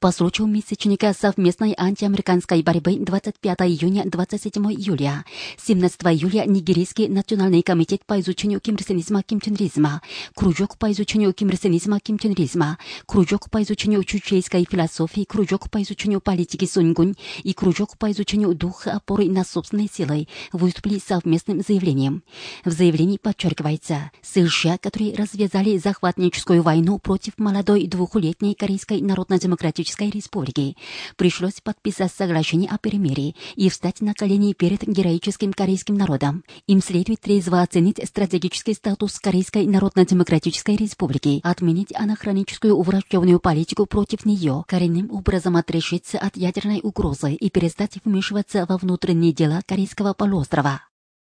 По случаю месячника совместной антиамериканской борьбы 25 июня 27 июля, 17 июля Нигерийский национальный комитет по изучению кимрсенизма, кимченризма, кружок по изучению кимрсенизма, кимченризма, кружок по изучению чучейской философии, кружок по изучению политики Сунгунь и кружок по изучению духа опоры на собственные силы выступили совместным заявлением. В заявлении подчеркивается, США, которые развязали захватническую войну против молодой двухлетней Корейской Народно-Демократической Республики, пришлось подписать соглашение о перемирии и встать на колени перед героическим корейским народом. Им следует трезво оценить стратегический статус Корейской Народно-Демократической Республики, отменить анахроническую врожденную политику против нее, коренным образом отрешиться от ядерной угрозы и перестать вмешиваться во внутренние дела Корейского полуострова.